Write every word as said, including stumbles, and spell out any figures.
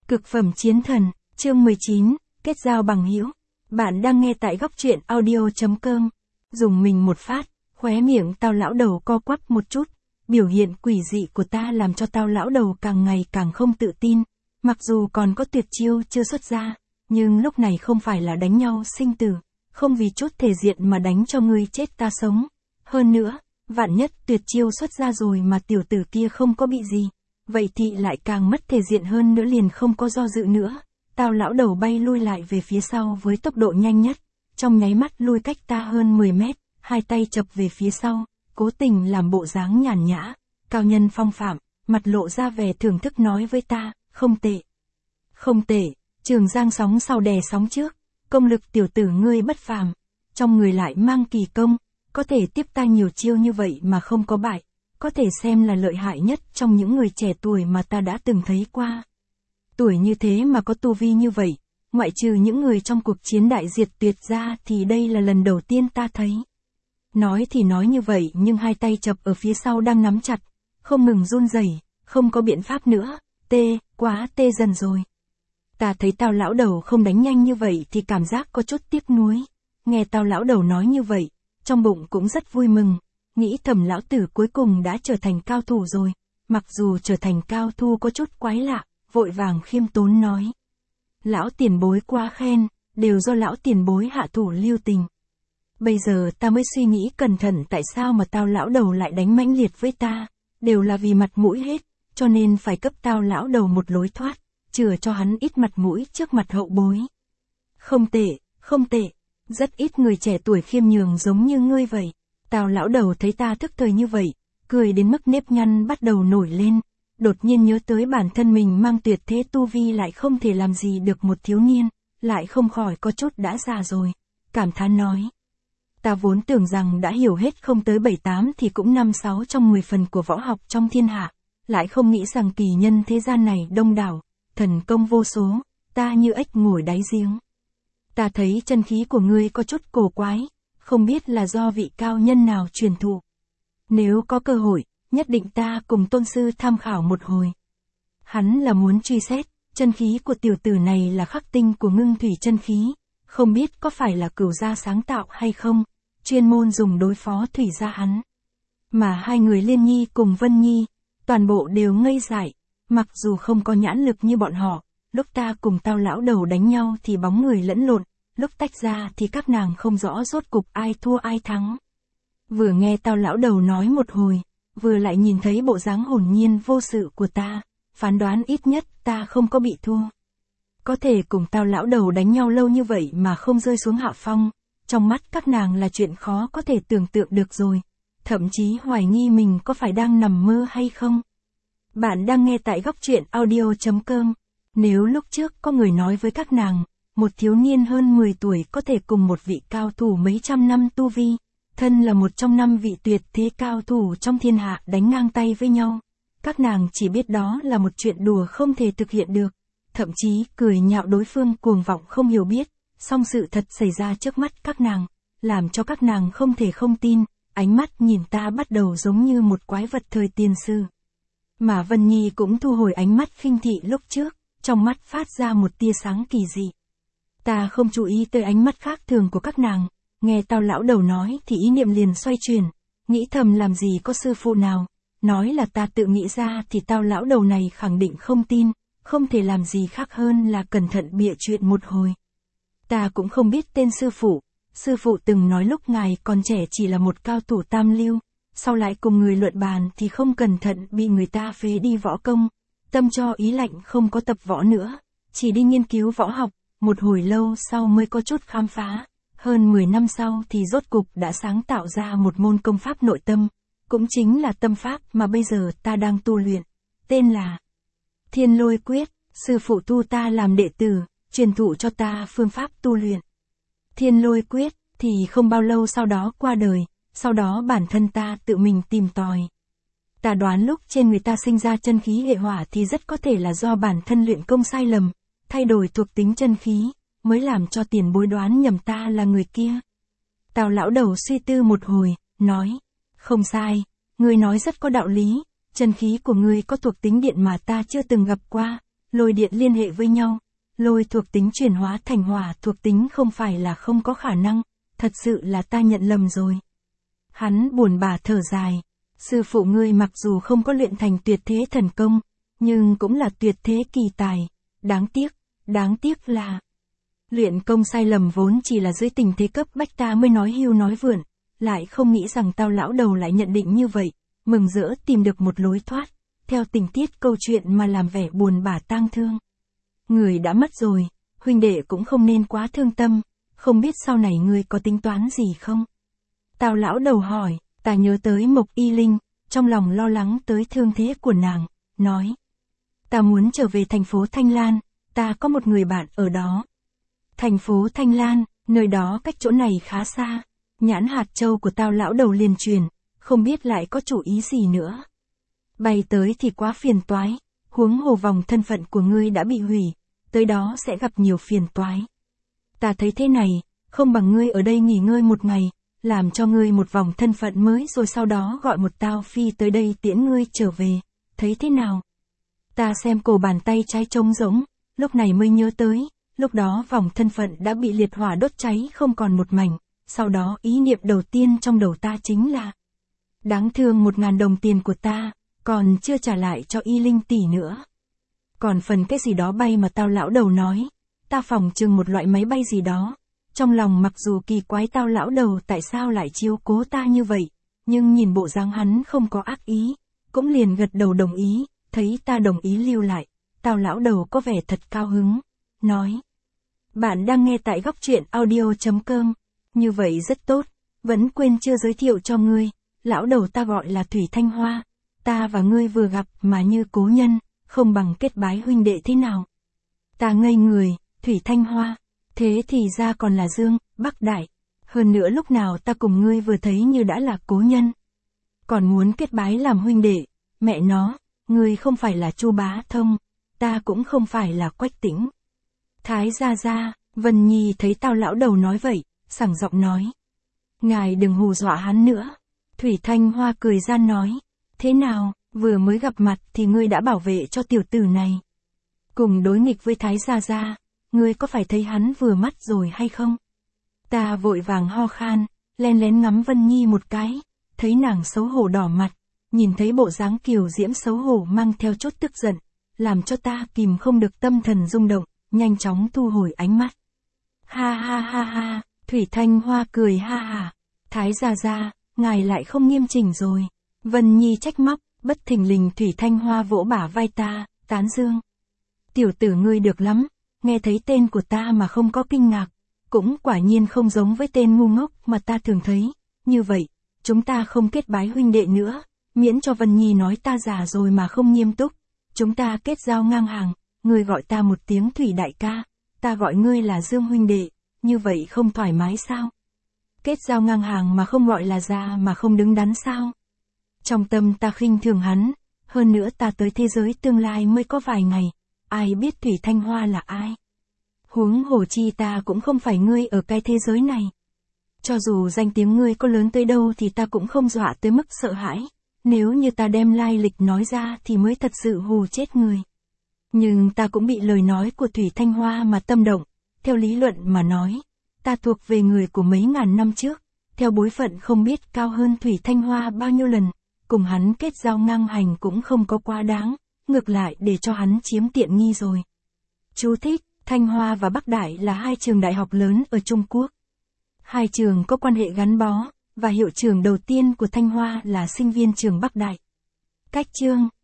Cực phẩm chiến thần, chương mười chín, kết giao bằng hữu. Bạn đang nghe tại góc truyện audio chấm com. Dùng mình một phát, khóe miệng Tao lão đầu co quắp một chút. Biểu hiện quỷ dị của ta làm cho Tao lão đầu càng ngày càng không tự tin. Mặc dù còn có tuyệt chiêu chưa xuất ra, nhưng lúc này không phải là đánh nhau sinh tử, không vì chút thể diện mà đánh cho ngươi chết ta sống. Hơn nữa, vạn nhất tuyệt chiêu xuất ra rồi mà tiểu tử kia không có bị gì, vậy thì lại càng mất thể diện hơn nữa, liền không có do dự nữa. Tao lão đầu bay lui lại về phía sau với tốc độ nhanh nhất, trong nháy mắt lui cách ta hơn mười mét, hai tay chập về phía sau, cố tình làm bộ dáng nhàn nhã, cao nhân phong phạm, mặt lộ ra vẻ thưởng thức nói với ta, không tệ. Không tệ, Trường Giang sóng sau đè sóng trước, công lực tiểu tử ngươi bất phàm, trong người lại mang kỳ công, có thể tiếp ta nhiều chiêu như vậy mà không có bại, có thể xem là lợi hại nhất trong những người trẻ tuổi mà ta đã từng thấy qua. Tuổi như thế mà có tu vi như vậy, ngoại trừ những người trong cuộc chiến đại diệt tuyệt ra thì đây là lần đầu tiên ta thấy. Nói thì nói như vậy nhưng hai tay chập ở phía sau đang nắm chặt, không ngừng run rẩy, không có biện pháp nữa, tê, quá tê dần rồi. Ta thấy Tao lão đầu không đánh nhanh như vậy thì cảm giác có chút tiếc nuối. Nghe Tao lão đầu nói như vậy, trong bụng cũng rất vui mừng, nghĩ thầm lão tử cuối cùng đã trở thành cao thủ rồi. Mặc dù trở thành cao thủ có chút quái lạ, vội vàng khiêm tốn nói. Lão tiền bối quá khen, đều do lão tiền bối hạ thủ lưu tình. Bây giờ ta mới suy nghĩ cẩn thận tại sao mà Tao lão đầu lại đánh mãnh liệt với ta, đều là vì mặt mũi hết, cho nên phải cấp Tao lão đầu một lối thoát, chừa cho hắn ít mặt mũi trước mặt hậu bối. Không tệ, không tệ, rất ít người trẻ tuổi khiêm nhường giống như ngươi vậy. Tao lão đầu thấy ta thức thời như vậy, cười đến mức nếp nhăn bắt đầu nổi lên, đột nhiên nhớ tới bản thân mình mang tuyệt thế tu vi lại không thể làm gì được một thiếu niên, lại không khỏi có chút đã già rồi, cảm thán nói. Ta vốn tưởng rằng đã hiểu hết không tới bảy tám thì cũng năm sáu trong mười phần của võ học trong thiên hạ, lại không nghĩ rằng kỳ nhân thế gian này đông đảo, thần công vô số, ta như ếch ngồi đáy giếng. Ta thấy chân khí của ngươi có chút cổ quái, không biết là do vị cao nhân nào truyền thụ. Nếu có cơ hội, nhất định ta cùng tôn sư tham khảo một hồi. Hắn là muốn truy xét, chân khí của tiểu tử này là khắc tinh của ngưng thủy chân khí, không biết có phải là cửu gia sáng tạo hay không, chuyên môn dùng đối phó thủy gia hắn. Mà hai người Liên Nhi cùng Vân Nhi, toàn bộ đều ngây dại, mặc dù không có nhãn lực như bọn họ, lúc ta cùng Tao lão đầu đánh nhau thì bóng người lẫn lộn, lúc tách ra thì các nàng không rõ rốt cục ai thua ai thắng. Vừa nghe Tao lão đầu nói một hồi, vừa lại nhìn thấy bộ dáng hồn nhiên vô sự của ta, phán đoán ít nhất ta không có bị thua. Có thể cùng Tao lão đầu đánh nhau lâu như vậy mà không rơi xuống hạ phong, trong mắt các nàng là chuyện khó có thể tưởng tượng được rồi, thậm chí hoài nghi mình có phải đang nằm mơ hay không. Bạn đang nghe tại góc truyện audio chấm com. Nếu lúc trước có người nói với các nàng, một thiếu niên hơn mười tuổi có thể cùng một vị cao thủ mấy trăm năm tu vi, thân là một trong năm vị tuyệt thế cao thủ trong thiên hạ đánh ngang tay với nhau, các nàng chỉ biết đó là một chuyện đùa không thể thực hiện được, thậm chí cười nhạo đối phương cuồng vọng không hiểu biết, song sự thật xảy ra trước mắt các nàng, làm cho các nàng không thể không tin, ánh mắt nhìn ta bắt đầu giống như một quái vật thời tiền sử. Mà Vân Nhi cũng thu hồi ánh mắt khinh thị lúc trước, trong mắt phát ra một tia sáng kỳ dị. Ta không chú ý tới ánh mắt khác thường của các nàng, nghe Tao lão đầu nói thì ý niệm liền xoay chuyển, nghĩ thầm làm gì có sư phụ nào, nói là ta tự nghĩ ra thì Tao lão đầu này khẳng định không tin, không thể làm gì khác hơn là cẩn thận bịa chuyện một hồi. Ta cũng không biết tên sư phụ, sư phụ từng nói lúc ngài còn trẻ chỉ là một cao thủ tam lưu, sau lại cùng người luận bàn thì không cẩn thận bị người ta phế đi võ công, tâm cho ý lạnh không có tập võ nữa, chỉ đi nghiên cứu võ học, một hồi lâu sau mới có chút khám phá, hơn mười năm sau thì rốt cục đã sáng tạo ra một môn công pháp nội tâm, cũng chính là tâm pháp mà bây giờ ta đang tu luyện, tên là Thiên Lôi Quyết, sư phụ tu ta làm đệ tử, truyền thụ cho ta phương pháp tu luyện. Thiên Lôi Quyết thì không bao lâu sau đó qua đời, sau đó bản thân ta tự mình tìm tòi. Ta đoán lúc trên người ta sinh ra chân khí hệ hỏa thì rất có thể là do bản thân luyện công sai lầm, thay đổi thuộc tính chân khí, mới làm cho tiền bối đoán nhầm ta là người kia. Tao lão đầu suy tư một hồi, nói, không sai, ngươi nói rất có đạo lý, chân khí của ngươi có thuộc tính điện mà ta chưa từng gặp qua, lôi điện liên hệ với nhau, lôi thuộc tính chuyển hóa thành hỏa thuộc tính không phải là không có khả năng, thật sự là ta nhận lầm rồi. Hắn buồn bã thở dài, sư phụ ngươi mặc dù không có luyện thành tuyệt thế thần công, nhưng cũng là tuyệt thế kỳ tài, đáng tiếc, đáng tiếc là... Luyện công sai lầm vốn chỉ là dưới tình thế cấp bách ta mới nói hưu nói vượn, lại không nghĩ rằng tao lão đầu lại nhận định như vậy, mừng rỡ tìm được một lối thoát, theo tình tiết câu chuyện mà làm vẻ buồn bã tang thương. Người đã mất rồi, huynh đệ cũng không nên quá thương tâm, không biết sau này ngươi có tính toán gì không? Tao lão đầu hỏi, ta nhớ tới Mộc Y Linh, trong lòng lo lắng tới thương thế của nàng, nói. Ta muốn trở về thành phố Thanh Lan, ta có một người bạn ở đó. Thành phố Thanh Lan, nơi đó cách chỗ này khá xa. Nhãn hạt châu của tao lão đầu liền truyền, không biết lại có chủ ý gì nữa. Bay tới thì quá phiền toái, huống hồ vòng thân phận của ngươi đã bị hủy, tới đó sẽ gặp nhiều phiền toái. Ta thấy thế này, không bằng ngươi ở đây nghỉ ngơi một ngày, làm cho ngươi một vòng thân phận mới rồi sau đó gọi một tao phi tới đây tiễn ngươi trở về, thấy thế nào? Ta xem cổ bàn tay trái trống rỗng, lúc này mới nhớ tới, lúc đó vòng thân phận đã bị liệt hỏa đốt cháy không còn một mảnh, sau đó ý niệm đầu tiên trong đầu ta chính là đáng thương một ngàn đồng tiền của ta, còn chưa trả lại cho Y Linh tỷ nữa. Còn phần cái gì đó bay mà tao lão đầu nói, ta phỏng chừng một loại máy bay gì đó. Trong lòng mặc dù kỳ quái tao lão đầu tại sao lại chiếu cố ta như vậy, nhưng nhìn bộ dáng hắn không có ác ý, cũng liền gật đầu đồng ý, thấy ta đồng ý lưu lại, tao lão đầu có vẻ thật cao hứng, nói. Bạn đang nghe tại góc truyện audio chấm com, như vậy rất tốt, vẫn quên chưa giới thiệu cho ngươi, lão đầu ta gọi là Thủy Thanh Hoa, ta và ngươi vừa gặp mà như cố nhân, không bằng kết bái huynh đệ thế nào. Ta ngây người, Thủy Thanh Hoa. Thế thì ra còn là Dương, Bắc Đại. Hơn nữa lúc nào ta cùng ngươi vừa thấy như đã là cố nhân. Còn muốn kết bái làm huynh đệ, mẹ nó, ngươi không phải là Chu Bá Thông, ta cũng không phải là Quách Tĩnh. Thái gia gia, Vân Nhi thấy tao lão đầu nói vậy, sảng giọng nói. Ngài đừng hù dọa hắn nữa. Thủy Thanh Hoa cười gian nói, thế nào, vừa mới gặp mặt thì ngươi đã bảo vệ cho tiểu tử này. Cùng đối nghịch với Thái gia gia. Ngươi có phải thấy hắn vừa mắt rồi hay không? Ta vội vàng ho khan, len lén ngắm Vân Nhi một cái, thấy nàng xấu hổ đỏ mặt, nhìn thấy bộ dáng kiều diễm xấu hổ mang theo chút tức giận, làm cho ta kìm không được tâm thần rung động, nhanh chóng thu hồi ánh mắt. Ha ha ha ha, Thủy Thanh Hoa cười ha ha, Thái gia gia, ngài lại không nghiêm chỉnh rồi. Vân Nhi trách móc, bất thình lình Thủy Thanh Hoa vỗ bả vai ta, tán dương. Tiểu tử ngươi được lắm. Nghe thấy tên của ta mà không có kinh ngạc, cũng quả nhiên không giống với tên ngu ngốc mà ta thường thấy, như vậy, chúng ta không kết bái huynh đệ nữa, miễn cho Vân Nhi nói ta già rồi mà không nghiêm túc, chúng ta kết giao ngang hàng, ngươi gọi ta một tiếng Thủy đại ca, ta gọi ngươi là Dương huynh đệ, như vậy không thoải mái sao? Kết giao ngang hàng mà không gọi là già mà không đứng đắn sao? Trong tâm ta khinh thường hắn, hơn nữa ta tới thế giới tương lai mới có vài ngày. Ai biết Thủy Thanh Hoa là ai? Huống hồ chi ta cũng không phải ngươi ở cái thế giới này. Cho dù danh tiếng ngươi có lớn tới đâu thì ta cũng không dọa tới mức sợ hãi. Nếu như ta đem lai lịch nói ra thì mới thật sự hù chết người. Nhưng ta cũng bị lời nói của Thủy Thanh Hoa mà tâm động. Theo lý luận mà nói, ta thuộc về người của mấy ngàn năm trước. Theo bối phận không biết cao hơn Thủy Thanh Hoa bao nhiêu lần. Cùng hắn kết giao ngang hành cũng không có quá đáng. Ngược lại để cho hắn chiếm tiện nghi rồi. Chú thích, Thanh Hoa và Bắc Đại là hai trường đại học lớn ở Trung Quốc. Hai trường có quan hệ gắn bó, và hiệu trưởng đầu tiên của Thanh Hoa là sinh viên trường Bắc Đại. Cách chương